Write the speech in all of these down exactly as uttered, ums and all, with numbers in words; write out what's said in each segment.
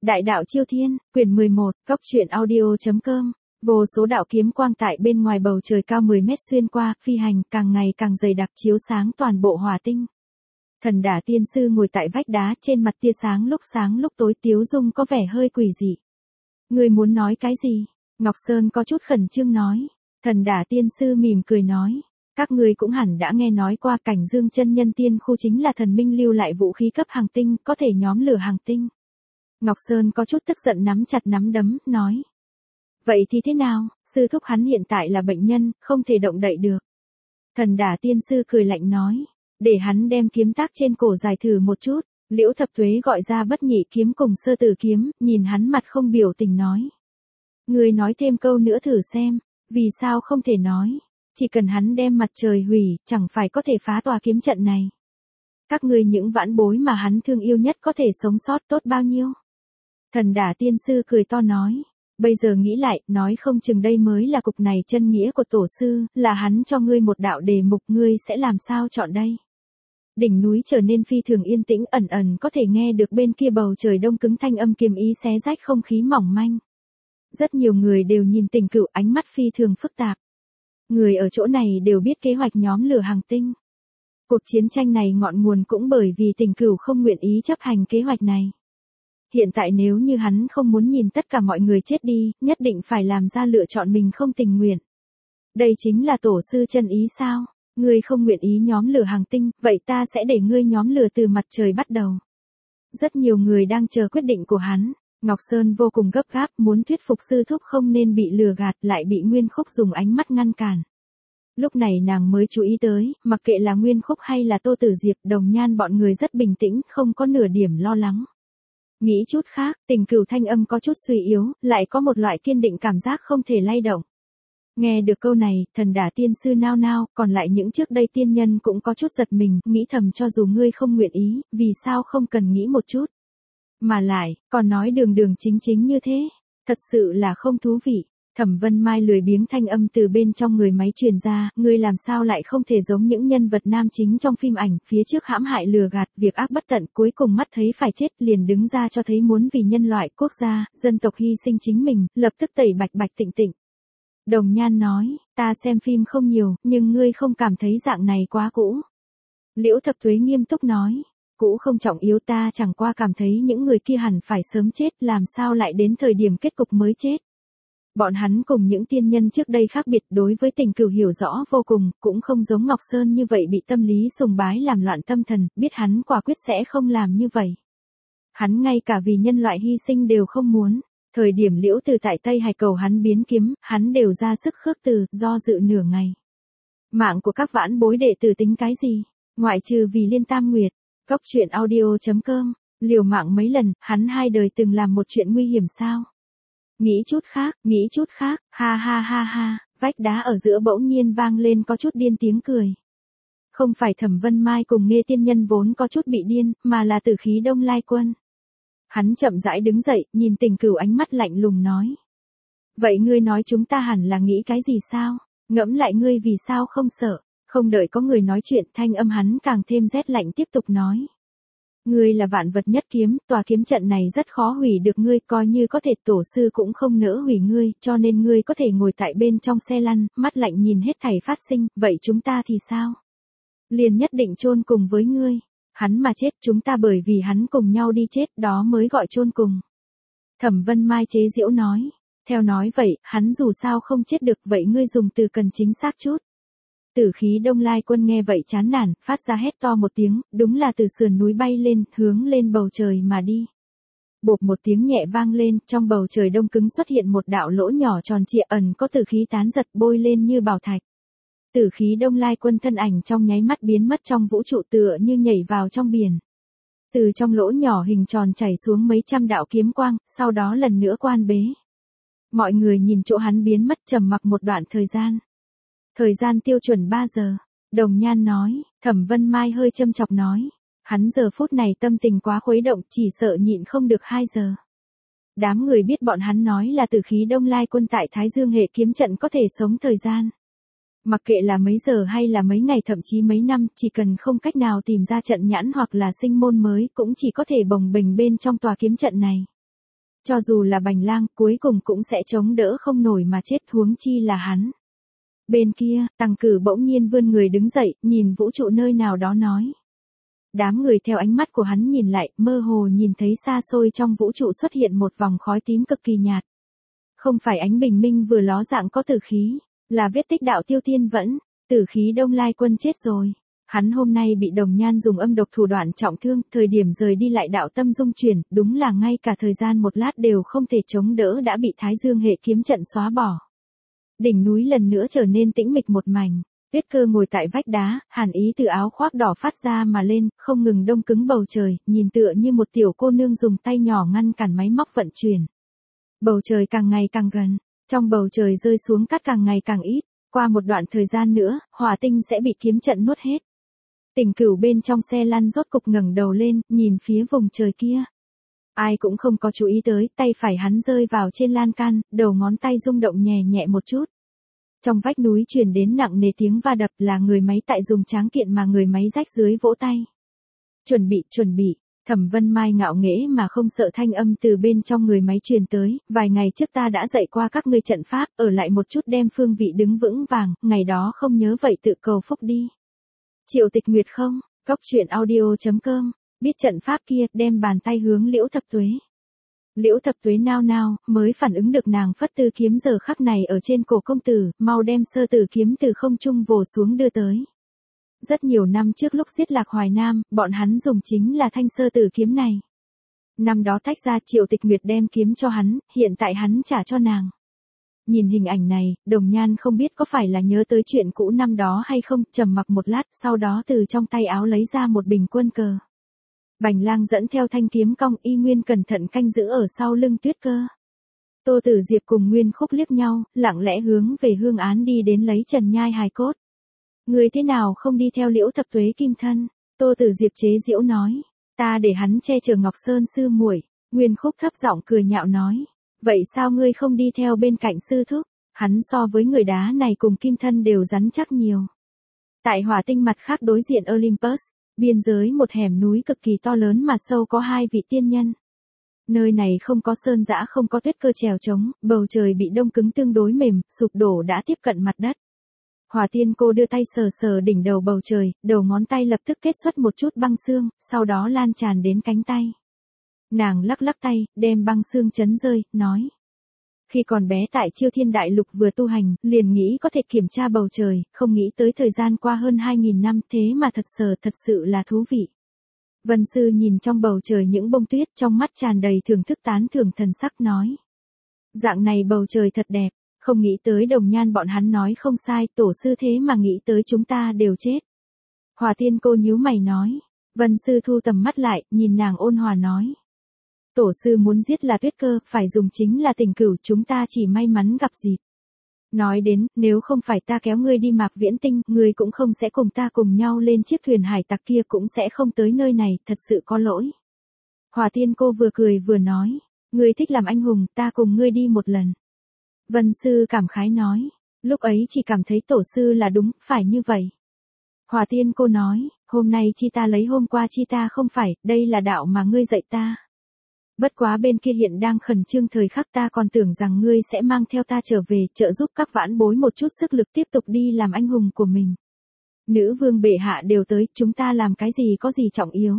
Đại đạo Chiêu Thiên, quyển mười một, Cốc truyện audio.com. Vô số đạo kiếm quang tại bên ngoài bầu trời cao mười mét xuyên qua, phi hành, càng ngày càng dày đặc chiếu sáng toàn bộ hỏa tinh. Thần Đả Tiên Sư ngồi tại vách đá, trên mặt tia sáng lúc sáng lúc tối, tiếu dung có vẻ hơi quỷ dị. Ngươi muốn nói cái gì? Ngọc Sơn có chút khẩn trương nói. Thần Đả Tiên Sư mỉm cười nói. Các ngươi cũng hẳn đã nghe nói qua Cảnh Dương chân nhân tiên khu chính là thần minh lưu lại vũ khí cấp hàng tinh, có thể nhóm lửa hàng tinh. Ngọc Sơn có chút tức giận nắm chặt nắm đấm, nói. Vậy thì thế nào, sư thúc hắn hiện tại là bệnh nhân, không thể động đậy được. Thần Đả Tiên Sư cười lạnh nói. Để hắn đem kiếm tác trên cổ giải thử một chút. Liễu Thập Tuế gọi ra bất nhị kiếm cùng sơ tử kiếm, nhìn hắn mặt không biểu tình nói. Ngươi nói thêm câu nữa thử xem, vì sao không thể nói. Chỉ cần hắn đem mặt trời hủy, chẳng phải có thể phá tòa kiếm trận này. Các ngươi những vãn bối mà hắn thương yêu nhất có thể sống sót tốt bao nhiêu. Thần Đả Tiên Sư cười to nói. Bây giờ nghĩ lại, nói không chừng đây mới là cục này chân nghĩa của tổ sư, là hắn cho ngươi một đạo đề mục, ngươi sẽ làm sao chọn đây. Đỉnh núi trở nên phi thường yên tĩnh, ẩn ẩn có thể nghe được bên kia bầu trời đông cứng thanh âm kiếm ý xé rách không khí mỏng manh. Rất nhiều người đều nhìn Tình Cựu, ánh mắt phi thường phức tạp. Người ở chỗ này đều biết kế hoạch nhóm lửa hàng tinh. Cuộc chiến tranh này ngọn nguồn cũng bởi vì Tình Cựu không nguyện ý chấp hành kế hoạch này. Hiện tại nếu như hắn không muốn nhìn tất cả mọi người chết đi, nhất định phải làm ra lựa chọn mình không tình nguyện. Đây chính là tổ sư chân ý sao? Ngươi không nguyện ý nhóm lửa hàng tinh, vậy ta sẽ để ngươi nhóm lửa từ mặt trời bắt đầu. Rất nhiều người đang chờ quyết định của hắn. Ngọc Sơn vô cùng gấp gáp, muốn thuyết phục sư thúc không nên bị lừa gạt, lại bị Nguyên Khúc dùng ánh mắt ngăn cản. Lúc này nàng mới chú ý tới, mặc kệ là Nguyên Khúc hay là Tô Tử Diệp, Đồng Nhan bọn người rất bình tĩnh, không có nửa điểm lo lắng. Nghĩ chút khác, Tình Cựu thanh âm có chút suy yếu, lại có một loại kiên định cảm giác không thể lay động. Nghe được câu này, Thần Đả Tiên Sư nao nao, còn lại những trước đây tiên nhân cũng có chút giật mình, nghĩ thầm cho dù ngươi không nguyện ý, vì sao không cần nghĩ một chút. Mà lại, còn nói đường đường chính chính như thế, thật sự là không thú vị. Thẩm Vân Mai lười biếng thanh âm từ bên trong người máy truyền ra, ngươi làm sao lại không thể giống những nhân vật nam chính trong phim ảnh, phía trước hãm hại lừa gạt, việc ác bất tận, cuối cùng mắt thấy phải chết, liền đứng ra cho thấy muốn vì nhân loại, quốc gia, dân tộc hy sinh chính mình, lập tức tẩy bạch bạch tịnh tịnh. Đồng Nhan nói, ta xem phim không nhiều, nhưng ngươi không cảm thấy dạng này quá cũ. Liễu Thập Tuế nghiêm túc nói. Cũ không trọng yếu, ta chẳng qua cảm thấy những người kia hẳn phải sớm chết, làm sao lại đến thời điểm kết cục mới chết. Bọn hắn cùng những tiên nhân trước đây khác biệt, đối với Tình Cựu hiểu rõ vô cùng, cũng không giống Ngọc Sơn như vậy bị tâm lý sùng bái làm loạn tâm thần, biết hắn quả quyết sẽ không làm như vậy. Hắn ngay cả vì nhân loại hy sinh đều không muốn. Thời điểm Liễu Từ tại Tây Hải cầu hắn biến kiếm, hắn đều ra sức khước từ, do dự nửa ngày. Mạng của các vãn bối đệ tử tính cái gì, ngoại trừ vì Liên Tam Nguyệt. Cốc truyện audio.com, liều mạng mấy lần, hắn hai đời từng làm một chuyện nguy hiểm sao? Nghĩ chút khác, nghĩ chút khác, ha ha ha ha, vách đá ở giữa bỗng nhiên vang lên có chút điên tiếng cười. Không phải Thẩm Vân Mai cùng Nghê tiên nhân vốn có chút bị điên, mà là Tử Khí Đông Lai Quân. Hắn chậm rãi đứng dậy, nhìn Tình Cựu ánh mắt lạnh lùng nói. Vậy ngươi nói chúng ta hẳn là nghĩ cái gì sao? Ngẫm lại ngươi vì sao không sợ? Không đợi có người nói chuyện, thanh âm hắn càng thêm rét lạnh tiếp tục nói. Ngươi là vạn vật nhất kiếm, tòa kiếm trận này rất khó hủy được ngươi, coi như có thể tổ sư cũng không nỡ hủy ngươi, cho nên ngươi có thể ngồi tại bên trong xe lăn, mắt lạnh nhìn hết thảy phát sinh, vậy chúng ta thì sao? Liền nhất định chôn cùng với ngươi. Hắn mà chết, chúng ta bởi vì hắn cùng nhau đi chết, đó mới gọi chôn cùng. Thẩm Vân Mai chế giễu nói. Theo nói vậy, hắn dù sao không chết được, vậy ngươi dùng từ cần chính xác chút. Tử Khí Đông Lai Quân nghe vậy chán nản, phát ra hét to một tiếng, đúng là từ sườn núi bay lên, hướng lên bầu trời mà đi. Bộp một tiếng nhẹ vang lên, trong bầu trời đông cứng xuất hiện một đạo lỗ nhỏ tròn trịa, ẩn có tử khí tán giật bôi lên như bảo thạch. Tử Khí Đông Lai Quân thân ảnh trong nháy mắt biến mất trong vũ trụ, tựa như nhảy vào trong biển. Từ trong lỗ nhỏ hình tròn chảy xuống mấy trăm đạo kiếm quang, sau đó lần nữa quan bế. Mọi người nhìn chỗ hắn biến mất trầm mặc một đoạn thời gian. Thời gian tiêu chuẩn ba giờ. Đồng Nhan nói. Thẩm Vân Mai hơi châm chọc nói. Hắn giờ phút này tâm tình quá khuấy động, chỉ sợ nhịn không được hai giờ. Đám người biết bọn hắn nói là Tử Khí Đông Lai Quân tại Thái Dương hệ kiếm trận có thể sống thời gian. Mặc kệ là mấy giờ hay là mấy ngày, thậm chí mấy năm, chỉ cần không cách nào tìm ra trận nhãn hoặc là sinh môn mới, cũng chỉ có thể bồng bềnh bên trong tòa kiếm trận này. Cho dù là Bành Lang, cuối cùng cũng sẽ chống đỡ không nổi mà chết, huống chi là hắn. Bên kia, Tăng Cử bỗng nhiên vươn người đứng dậy, nhìn vũ trụ nơi nào đó nói. Đám người theo ánh mắt của hắn nhìn lại, mơ hồ nhìn thấy xa xôi trong vũ trụ xuất hiện một vòng khói tím cực kỳ nhạt. Không phải ánh bình minh vừa ló dạng có tử khí, là vết tích đạo Tiêu Thiên Vẫn, tử khí Đông Lai Quân chết rồi. Hắn hôm nay bị Đồng Nhan dùng âm độc thủ đoạn trọng thương, thời điểm rời đi lại đạo tâm dung chuyển, đúng là ngay cả thời gian một lát đều không thể chống đỡ đã bị Thái Dương hệ kiếm trận xóa bỏ. Đỉnh núi lần nữa trở nên tĩnh mịch một mảnh. Tuyết Cơ ngồi tại vách đá, hàn ý từ áo khoác đỏ phát ra mà lên, không ngừng đông cứng bầu trời, nhìn tựa như một tiểu cô nương dùng tay nhỏ ngăn cản máy móc vận chuyển. Bầu trời càng ngày càng gần, trong bầu trời rơi xuống cát càng ngày càng ít, qua một đoạn thời gian nữa, hỏa tinh sẽ bị kiếm trận nuốt hết. Tỉnh Cửu bên trong xe lăn rốt cục ngẩng đầu lên, nhìn phía vùng trời kia. Ai cũng không có chú ý tới, tay phải hắn rơi vào trên lan can, đầu ngón tay rung động nhẹ nhẹ một chút. Trong vách núi truyền đến nặng nề tiếng va đập, là người máy tại dùng tráng kiện mà người máy rách dưới vỗ tay. Chuẩn bị, chuẩn bị, Thẩm Vân Mai ngạo nghễ mà không sợ thanh âm từ bên trong người máy truyền tới, vài ngày trước ta đã dạy qua các ngươi trận pháp, ở lại một chút đem phương vị đứng vững vàng, ngày đó không nhớ vậy tự cầu phúc đi. Triệu Tịch Nguyệt không, Cốc Truyện Audio chấm com, biết trận pháp kia, đem bàn tay hướng Liễu Thập Tuế. Liễu Thập Tuế nao nao, mới phản ứng được nàng phất tư kiếm giờ khắc này ở trên cổ công tử, mau đem sơ tử kiếm từ không trung vồ xuống đưa tới. Rất nhiều năm trước lúc giết Lạc Hoài Nam, bọn hắn dùng chính là thanh sơ tử kiếm này. Năm đó tách ra Triệu Tịch Nguyệt đem kiếm cho hắn, hiện tại hắn trả cho nàng. Nhìn hình ảnh này, Đồng Nhan không biết có phải là nhớ tới chuyện cũ năm đó hay không, trầm mặc một lát, sau đó từ trong tay áo lấy ra một bình quân cờ. Bành Lang dẫn theo thanh kiếm cong, y nguyên cẩn thận canh giữ ở sau lưng Tuyết Cơ. Tô Tử Diệp cùng Nguyên Khúc liếc nhau, lặng lẽ hướng về Hương Án đi đến lấy Trần Nhai hài cốt. Người thế nào không đi theo Liễu Thập Tuế kim thân? Tô Tử Diệp chế giễu nói, ta để hắn che chở Ngọc Sơn sư muội. Nguyên Khúc thấp giọng cười nhạo nói, vậy sao ngươi không đi theo bên cạnh sư thúc? Hắn so với người đá này cùng kim thân đều rắn chắc nhiều. Tại hỏa tinh mặt khác đối diện Olympus, biên giới một hẻm núi cực kỳ to lớn mà sâu có hai vị tiên nhân. Nơi này không có sơn dã, không có Tuyết Cơ trèo trống, bầu trời bị đông cứng tương đối mềm, sụp đổ đã tiếp cận mặt đất. Hỏa Tiên Cô đưa tay sờ sờ đỉnh đầu bầu trời, đầu ngón tay lập tức kết xuất một chút băng xương, sau đó lan tràn đến cánh tay. Nàng lắc lắc tay, đem băng xương chấn rơi, nói. Khi còn bé tại Chiêu Thiên Đại Lục vừa tu hành, liền nghĩ có thể kiểm tra bầu trời, không nghĩ tới thời gian qua hơn hai nghìn năm, thế mà thật sờ thật sự là thú vị. Vân Sư nhìn trong bầu trời những bông tuyết, trong mắt tràn đầy thưởng thức tán thưởng thần sắc nói. Dạng này bầu trời thật đẹp, không nghĩ tới Đồng Nhan bọn hắn nói không sai, tổ sư thế mà nghĩ tới chúng ta đều chết. Hỏa Tiên Cô nhíu mày nói. Vân Sư thu tầm mắt lại, nhìn nàng ôn hòa nói. Tổ sư muốn giết là Tuyết Cơ, phải dùng chính là Tình Cửu, chúng ta chỉ may mắn gặp dịp. Nói đến, nếu không phải ta kéo ngươi đi Mạc Viễn Tinh, ngươi cũng không sẽ cùng ta cùng nhau lên chiếc thuyền hải tặc kia, cũng sẽ không tới nơi này, thật sự có lỗi. Hỏa Tiên Cô vừa cười vừa nói, ngươi thích làm anh hùng, ta cùng ngươi đi một lần. Vân Sư cảm khái nói, lúc ấy chỉ cảm thấy tổ sư là đúng, phải như vậy. Hỏa Tiên Cô nói, hôm nay chi ta lấy hôm qua chi ta không phải, đây là đạo mà ngươi dạy ta. Bất quá bên kia hiện đang khẩn trương thời khắc, ta còn tưởng rằng ngươi sẽ mang theo ta trở về, trợ giúp các vãn bối một chút sức lực tiếp tục đi làm anh hùng của mình. Nữ vương bệ hạ đều tới, chúng ta làm cái gì có gì trọng yếu.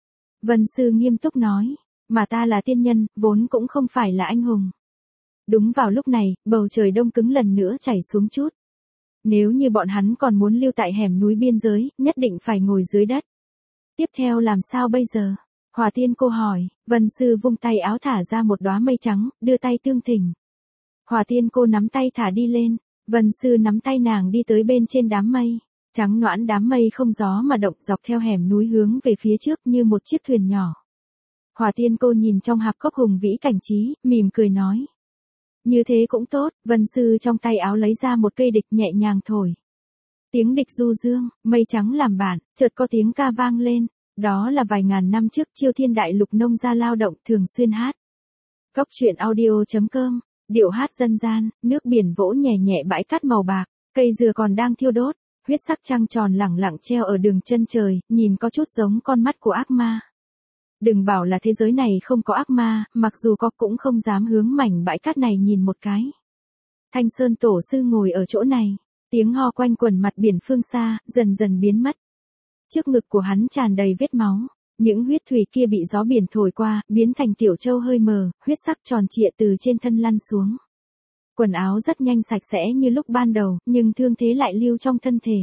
Vân Sư nghiêm túc nói, mà ta là tiên nhân, vốn cũng không phải là anh hùng. Đúng vào lúc này, bầu trời đông cứng lần nữa chảy xuống chút. Nếu như bọn hắn còn muốn lưu tại hẻm núi biên giới, nhất định phải ngồi dưới đất. Tiếp theo làm sao bây giờ? Hỏa Tiên Cô hỏi. Vân Sư vung tay áo thả ra một đóa mây trắng, đưa tay tương thỉnh. Hỏa Tiên Cô nắm tay thả đi lên, Vân Sư nắm tay nàng đi tới bên trên đám mây. Trắng noãn đám mây không gió mà động, dọc theo hẻm núi hướng về phía trước như một chiếc thuyền nhỏ. Hỏa Tiên Cô nhìn trong hạp cốc hùng vĩ cảnh trí, mỉm cười nói. Như thế cũng tốt. Vân Sư trong tay áo lấy ra một cây địch, nhẹ nhàng thổi. Tiếng địch du dương, mây trắng làm bạn, chợt có tiếng ca vang lên. Đó là vài ngàn năm trước Chiêu Thiên Đại Lục nông gia lao động thường xuyên hát. Cốc Truyện Audio chấm com, điệu hát dân gian, nước biển vỗ nhẹ nhẹ bãi cát màu bạc, cây dừa còn đang thiêu đốt, huyết sắc trăng tròn lẳng lặng treo ở đường chân trời, nhìn có chút giống con mắt của ác ma. Đừng bảo là thế giới này không có ác ma, mặc dù có cũng không dám hướng mảnh bãi cát này nhìn một cái. Thanh Sơn tổ sư ngồi ở chỗ này, tiếng ho quanh quẩn mặt biển phương xa, dần dần biến mất. Trước ngực của hắn tràn đầy vết máu, những huyết thủy kia bị gió biển thổi qua, biến thành tiểu châu hơi mờ, huyết sắc tròn trịa từ trên thân lăn xuống. Quần áo rất nhanh sạch sẽ như lúc ban đầu, nhưng thương thế lại lưu trong thân thể.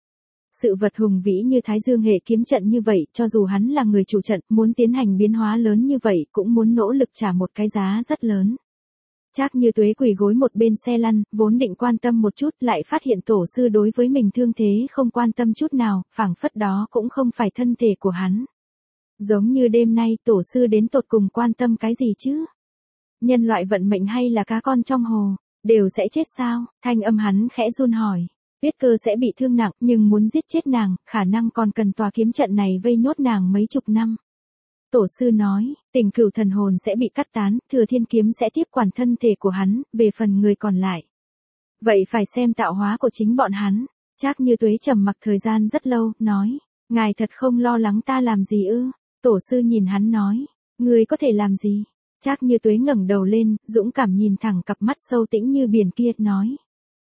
Sự vật hùng vĩ như Thái Dương hệ kiếm trận như vậy, cho dù hắn là người chủ trận, muốn tiến hành biến hóa lớn như vậy, cũng muốn nỗ lực trả một cái giá rất lớn. Trác Như Tuế quỳ gối một bên xe lăn, vốn định quan tâm một chút, lại phát hiện tổ sư đối với mình thương thế không quan tâm chút nào, phảng phất đó cũng không phải thân thể của hắn. Giống như đêm nay tổ sư đến tột cùng quan tâm cái gì chứ? Nhân loại vận mệnh hay là cá con trong hồ, đều sẽ chết sao? Thanh âm hắn khẽ run hỏi. Tuyết Cơ sẽ bị thương nặng, nhưng muốn giết chết nàng, khả năng còn cần tòa kiếm trận này vây nhốt nàng mấy chục năm. Tổ sư nói, Tình Cửu thần hồn sẽ bị cắt tán, Thừa Thiên kiếm sẽ tiếp quản thân thể của hắn, về phần người còn lại. Vậy phải xem tạo hóa của chính bọn hắn. Trác Như Tuế trầm mặc thời gian rất lâu, nói, ngài thật không lo lắng ta làm gì ư? Tổ sư nhìn hắn nói, người có thể làm gì? Trác Như Tuế ngẩng đầu lên, dũng cảm nhìn thẳng cặp mắt sâu tĩnh như biển kia, nói,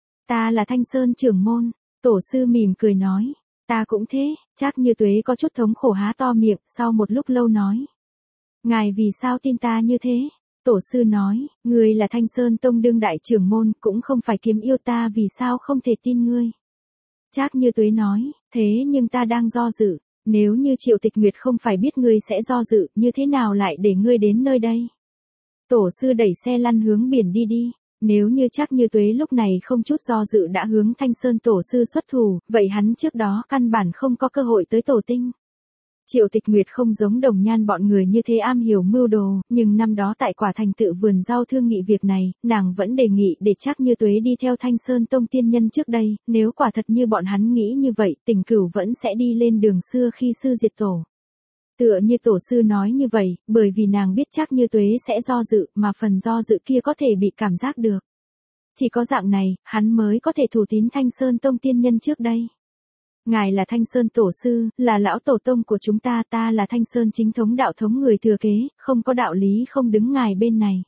ta là Thanh Sơn trưởng môn. Tổ sư mỉm cười nói, ta cũng thế. Trác Như Tuế có chút thống khổ há to miệng, sau một lúc lâu nói, ngài vì sao tin ta như thế? Tổ sư nói, ngươi là Thanh Sơn Tông đương đại trưởng môn, cũng không phải kiếm yêu, ta vì sao không thể tin ngươi? Trác Như Tuế nói, thế nhưng ta đang do dự, nếu như Triệu Tịch Nguyệt không phải biết ngươi sẽ do dự, như thế nào lại để ngươi đến nơi đây? Tổ sư đẩy xe lăn hướng biển đi đi. Nếu như Trác Như Tuế lúc này không chút do dự đã hướng Thanh Sơn tổ sư xuất thủ, vậy hắn trước đó căn bản không có cơ hội tới tổ tinh. Triệu Tịch Nguyệt không giống Đồng Nhan bọn người như thế am hiểu mưu đồ, nhưng năm đó tại Quả Thành tự vườn rau thương nghị việc này, nàng vẫn đề nghị để Trác Như Tuế đi theo Thanh Sơn Tông tiên nhân trước đây, nếu quả thật như bọn hắn nghĩ như vậy, Tình Cửu vẫn sẽ đi lên đường xưa khi sư diệt tổ. Tựa như tổ sư nói như vậy, bởi vì nàng biết Trác Như Tuế sẽ do dự, mà phần do dự kia có thể bị cảm giác được. Chỉ có dạng này, hắn mới có thể thủ tín Thanh Sơn Tông tiên nhân trước đây. Ngài là Thanh Sơn tổ sư, là lão tổ tông của chúng ta, ta là Thanh Sơn chính thống đạo thống người thừa kế, không có đạo lý không đứng ngài bên này.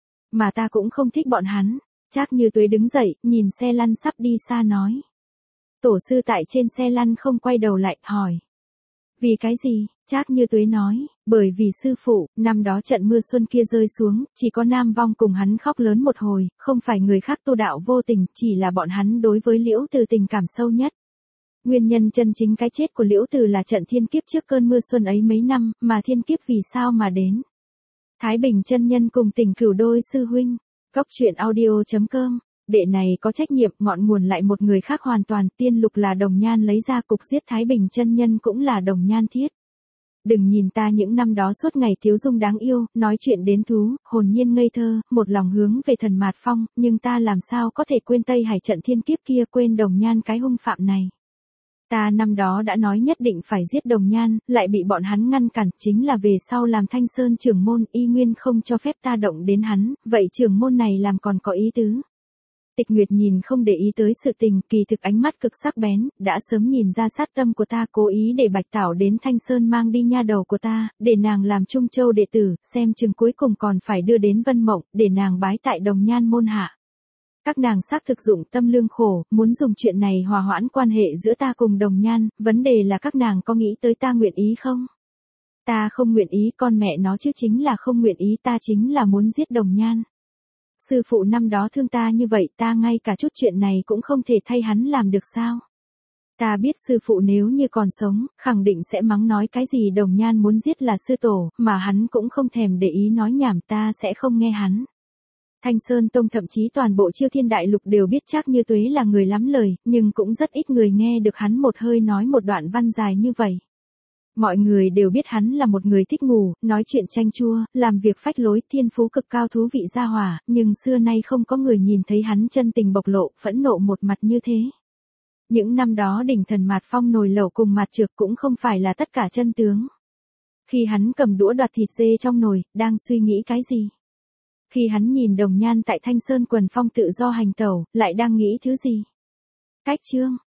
Mà ta cũng không thích bọn hắn. Trác Như Tuế đứng dậy, nhìn xe lăn sắp đi xa nói. Tổ sư tại trên xe lăn không quay đầu lại, hỏi. Vì cái gì? Trác Như Tuế nói, bởi vì sư phụ, năm đó trận mưa xuân kia rơi xuống, chỉ có Nam Vong cùng hắn khóc lớn một hồi, không phải người khác tu đạo vô tình, chỉ là bọn hắn đối với Liễu Từ tình cảm sâu nhất. Nguyên nhân chân chính cái chết của Liễu Từ là trận thiên kiếp trước cơn mưa xuân ấy mấy năm, mà thiên kiếp vì sao mà đến. Thái Bình chân nhân cùng Tình Cửu đôi sư huynh. Góc truyện audio chấm com. Đệ này có trách nhiệm, ngọn nguồn lại một người khác hoàn toàn, Tiên Lục là Đồng Nhan lấy ra, cục giết Thái Bình chân nhân cũng là Đồng Nhan thiết. Đừng nhìn ta những năm đó suốt ngày thiếu dung đáng yêu, nói chuyện đến thú, hồn nhiên ngây thơ, một lòng hướng về thần mạt phong, nhưng ta làm sao có thể quên Tây Hải trận thiên kiếp kia, quên Đồng Nhan cái hung phạm này. Ta năm đó đã nói nhất định phải giết Đồng Nhan, lại bị bọn hắn ngăn cản, chính là về sau làm Thanh Sơn trưởng môn, y nguyên không cho phép ta động đến hắn, vậy trưởng môn này làm còn có ý tứ. Tịch Nguyệt nhìn không để ý tới sự tình, kỳ thực ánh mắt cực sắc bén, đã sớm nhìn ra sát tâm của ta, cố ý để Bạch Tảo đến Thanh Sơn mang đi nha đầu của ta, để nàng làm Trung Châu đệ tử, xem chừng cuối cùng còn phải đưa đến Vân Mộng, để nàng bái tại Đồng Nhan môn hạ. Các nàng xác thực dụng tâm lương khổ, muốn dùng chuyện này hòa hoãn quan hệ giữa ta cùng Đồng Nhan, vấn đề là các nàng có nghĩ tới ta nguyện ý không? Ta không nguyện ý, con mẹ nó chứ chính là không nguyện ý, ta chính là muốn giết Đồng Nhan. Sư phụ năm đó thương ta như vậy, ta ngay cả chút chuyện này cũng không thể thay hắn làm được sao? Ta biết sư phụ nếu như còn sống, khẳng định sẽ mắng nói cái gì Đồng Nhan muốn giết là sư tổ, mà hắn cũng không thèm để ý nói nhảm, ta sẽ không nghe hắn. Thanh Sơn Tông thậm chí toàn bộ Chiêu Thiên Đại Lục đều biết Trác Như Tuế là người lắm lời, nhưng cũng rất ít người nghe được hắn một hơi nói một đoạn văn dài như vậy. Mọi người đều biết hắn là một người thích ngủ, nói chuyện chanh chua, làm việc phách lối, thiên phú cực cao thú vị gia hỏa, nhưng xưa nay không có người nhìn thấy hắn chân tình bộc lộ, phẫn nộ một mặt như thế. Những năm đó đỉnh thần Mạt Phong nồi lẩu cùng Mạt Trược cũng không phải là tất cả chân tướng. Khi hắn cầm đũa đoạt thịt dê trong nồi, đang suy nghĩ cái gì? Khi hắn nhìn Đồng Nhan tại Thanh Sơn Quần Phong tự do hành tẩu, lại đang nghĩ thứ gì? Cách chương